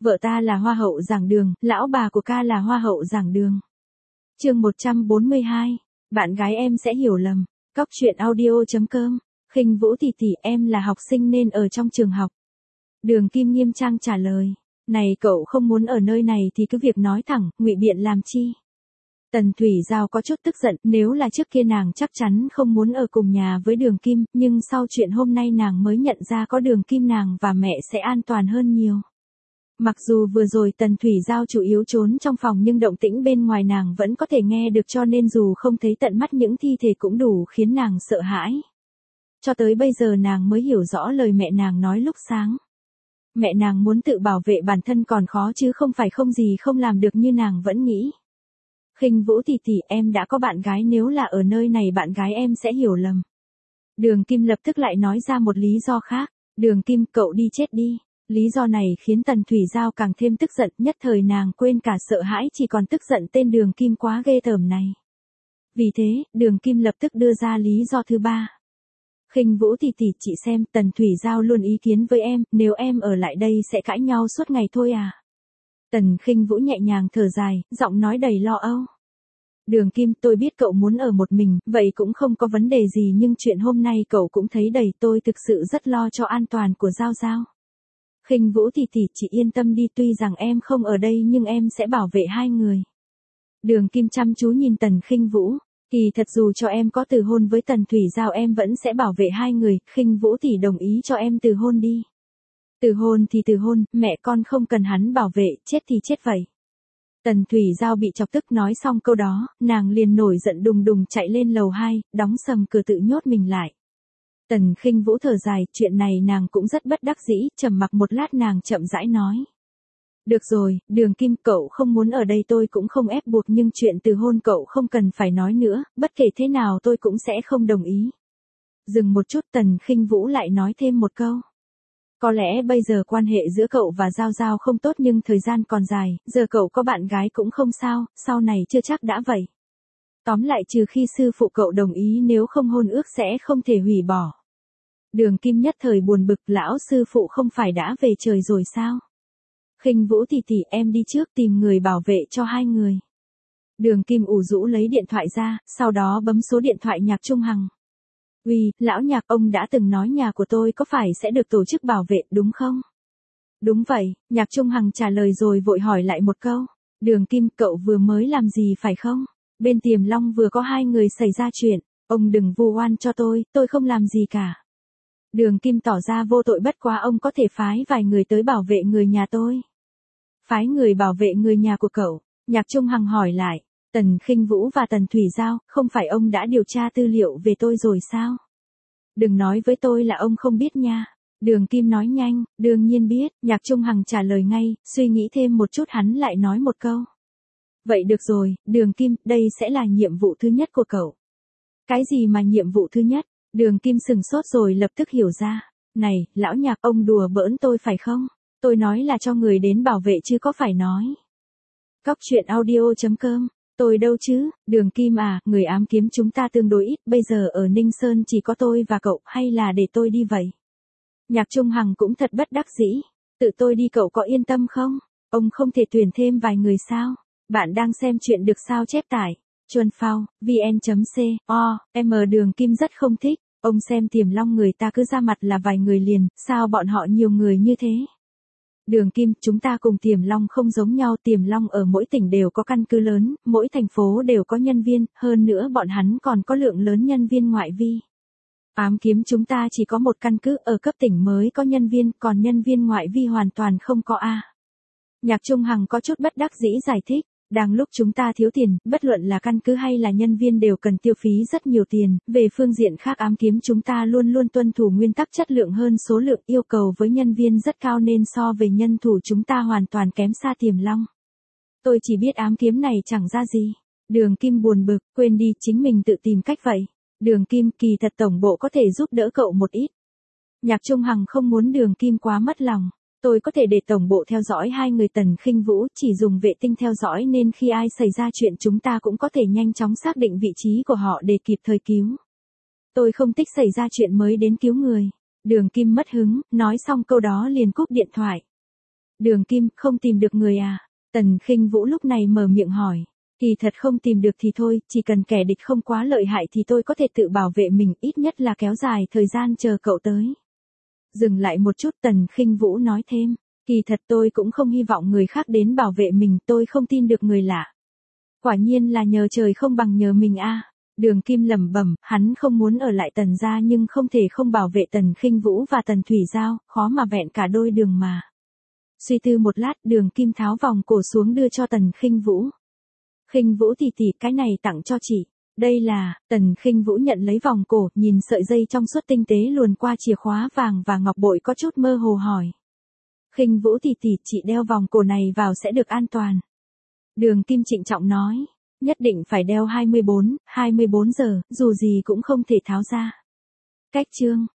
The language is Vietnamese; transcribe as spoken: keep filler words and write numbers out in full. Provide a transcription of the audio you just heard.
Vợ ta là hoa hậu giảng đường, lão bà của ca là hoa hậu giảng đường. Chương một trăm bốn mươi hai, bạn gái em sẽ hiểu lầm. Cóc truyện audio chấm com. Khinh Vũ tỷ tỷ, em là học sinh nên ở trong trường học. Đường Kim nghiêm trang trả lời. Này cậu không muốn ở nơi này thì cứ việc nói thẳng, ngụy biện làm chi? Tần Thủy Giao có chút tức giận, nếu là trước kia nàng chắc chắn không muốn ở cùng nhà với Đường Kim, nhưng sau chuyện hôm nay nàng mới nhận ra có Đường Kim nàng và mẹ sẽ an toàn hơn nhiều. Mặc dù vừa rồi Tần Thủy Giao chủ yếu trốn trong phòng nhưng động tĩnh bên ngoài nàng vẫn có thể nghe được, cho nên dù không thấy tận mắt những thi thể cũng đủ khiến nàng sợ hãi. Cho tới bây giờ nàng mới hiểu rõ lời mẹ nàng nói lúc sáng. Mẹ nàng muốn tự bảo vệ bản thân còn khó chứ không phải không gì không làm được như nàng vẫn nghĩ. Khinh Vũ tỷ tỷ, em đã có bạn gái, nếu là ở nơi này bạn gái em sẽ hiểu lầm. Đường Kim lập tức lại nói ra một lý do khác. Đường Kim, cậu đi chết đi. Lý do này khiến Tần Thủy Giao càng thêm tức giận, nhất thời nàng quên cả sợ hãi, chỉ còn tức giận tên Đường Kim quá ghê tởm này. Vì thế, Đường Kim lập tức đưa ra lý do thứ ba. Khinh Vũ tỷ tỷ, chị xem, Tần Thủy Giao luôn ý kiến với em, nếu em ở lại đây sẽ cãi nhau suốt ngày thôi à. Tần Khinh Vũ nhẹ nhàng thở dài, giọng nói đầy lo âu. Đường Kim, tôi biết cậu muốn ở một mình, vậy cũng không có vấn đề gì, nhưng chuyện hôm nay cậu cũng thấy đầy, tôi thực sự rất lo cho an toàn của Giao Giao. Khinh Vũ tỷ tỷ, chị yên tâm đi, tuy rằng em không ở đây nhưng em sẽ bảo vệ hai người. Đường Kim chăm chú nhìn Tần Khinh Vũ, kỳ thật dù cho em có từ hôn với Tần Thủy Giao em vẫn sẽ bảo vệ hai người, Khinh Vũ tỷ đồng ý cho em từ hôn đi. Từ hôn thì từ hôn, mẹ con không cần hắn bảo vệ, chết thì chết vậy. Tần Thủy Giao bị chọc tức, nói xong câu đó, nàng liền nổi giận đùng đùng chạy lên lầu hai, đóng sầm cửa tự nhốt mình lại. Tần Khinh Vũ thở dài, chuyện này nàng cũng rất bất đắc dĩ, trầm mặc một lát nàng chậm rãi nói. Được rồi, Đường Kim, cậu không muốn ở đây tôi cũng không ép buộc, nhưng chuyện từ hôn cậu không cần phải nói nữa, bất kể thế nào tôi cũng sẽ không đồng ý. Dừng một chút, Tần Khinh Vũ lại nói thêm một câu. Có lẽ bây giờ quan hệ giữa cậu và Giao Giao không tốt nhưng thời gian còn dài, giờ cậu có bạn gái cũng không sao, sau này chưa chắc đã vậy. Tóm lại trừ khi sư phụ cậu đồng ý, nếu không hôn ước sẽ không thể hủy bỏ. Đường Kim nhất thời buồn bực, lão sư phụ không phải đã về trời rồi sao? Khinh Vũ tỷ tỷ, em đi trước tìm người bảo vệ cho hai người. Đường Kim ủ rũ lấy điện thoại ra, sau đó bấm số điện thoại Nhạc Trung Hằng. Uy, lão Nhạc, ông đã từng nói nhà của tôi có phải sẽ được tổ chức bảo vệ đúng không? Đúng vậy, Nhạc Trung Hằng trả lời rồi vội hỏi lại một câu. Đường Kim, cậu vừa mới làm gì phải không? Bên Tiềm Long vừa có hai người xảy ra chuyện, ông đừng vu oan cho tôi, tôi không làm gì cả. Đường Kim tỏ ra vô tội, bất quá ông có thể phái vài người tới bảo vệ người nhà tôi. Phái người bảo vệ người nhà của cậu? Nhạc Trung Hằng hỏi lại. Tần Khinh Vũ và Tần Thủy Giao, không phải ông đã điều tra tư liệu về tôi rồi sao? Đừng nói với tôi là ông không biết nha. Đường Kim nói nhanh, đương nhiên biết, Nhạc Trung Hằng trả lời ngay, suy nghĩ thêm một chút hắn lại nói một câu. Vậy được rồi, Đường Kim, đây sẽ là nhiệm vụ thứ nhất của cậu. Cái gì mà nhiệm vụ thứ nhất? Đường Kim sừng sốt rồi lập tức hiểu ra. Này, lão Nhạc, ông đùa bỡn tôi phải không? Tôi nói là cho người đến bảo vệ chứ có phải nói. Cóc truyện audio chấm com. Tôi đâu chứ, Đường Kim à, người ám kiếm chúng ta tương đối ít, bây giờ ở Ninh Sơn chỉ có tôi và cậu, hay là để tôi đi vậy? Nhạc Trung Hằng cũng thật bất đắc dĩ. Tự tôi đi cậu có yên tâm không? Ông không thể tuyển thêm vài người sao? Bạn đang xem chuyện được sao chép tải. Chuân Phao, vn.co, M Đường Kim rất không thích. Ông xem Tiềm Long người ta cứ ra mặt là vài người liền, sao bọn họ nhiều người như thế? Đường Kim, chúng ta cùng Tiềm Long không giống nhau, Tiềm Long ở mỗi tỉnh đều có căn cứ lớn, mỗi thành phố đều có nhân viên, hơn nữa bọn hắn còn có lượng lớn nhân viên ngoại vi. Ám kiếm chúng ta chỉ có một căn cứ, ở cấp tỉnh mới có nhân viên, còn nhân viên ngoại vi hoàn toàn không có a. Nhạc Trung Hằng có chút bất đắc dĩ giải thích. Đang lúc chúng ta thiếu tiền, bất luận là căn cứ hay là nhân viên đều cần tiêu phí rất nhiều tiền, về phương diện khác ám kiếm chúng ta luôn luôn tuân thủ nguyên tắc chất lượng hơn số lượng, yêu cầu với nhân viên rất cao nên so về nhân thủ chúng ta hoàn toàn kém xa Tiềm Long. Tôi chỉ biết ám kiếm này chẳng ra gì. Đường Kim buồn bực, quên đi, chính mình tự tìm cách vậy. Đường Kim, kỳ thật tổng bộ có thể giúp đỡ cậu một ít. Nhạc Trung Hằng không muốn Đường Kim quá mất lòng. Tôi có thể để tổng bộ theo dõi hai người Tần Khinh Vũ, chỉ dùng vệ tinh theo dõi nên khi ai xảy ra chuyện chúng ta cũng có thể nhanh chóng xác định vị trí của họ để kịp thời cứu. Tôi không thích xảy ra chuyện mới đến cứu người. Đường Kim mất hứng, nói xong câu đó liền cúp điện thoại. Đường Kim, không tìm được người à? Tần Khinh Vũ lúc này mở miệng hỏi. Kỳ thật không tìm được thì thôi, chỉ cần kẻ địch không quá lợi hại thì tôi có thể tự bảo vệ mình, ít nhất là kéo dài thời gian chờ cậu tới. Dừng lại một chút, Tần Khinh Vũ nói thêm. Kỳ thật tôi cũng không hy vọng người khác đến bảo vệ mình, tôi không tin được người lạ. Quả nhiên là nhờ trời không bằng nhờ mình a. Đường Kim lẩm bẩm, hắn không muốn ở lại Tần gia nhưng không thể không bảo vệ Tần Khinh Vũ và Tần Thủy Giao, khó mà vẹn cả đôi đường mà. Suy tư một lát, Đường Kim tháo vòng cổ xuống đưa cho Tần Khinh Vũ. Khinh Vũ tỷ tỷ, cái này tặng cho chị. Đây là, Tần Khinh Vũ nhận lấy vòng cổ, nhìn sợi dây trong suốt tinh tế luồn qua chìa khóa vàng và ngọc bội có chút mơ hồ hỏi. Khinh Vũ tỷ tỷ, chị đeo vòng cổ này vào sẽ được an toàn. Đường Kim trịnh trọng nói, nhất định phải đeo hai mươi bốn, hai mươi bốn giờ, dù gì cũng không thể tháo ra. Cách chương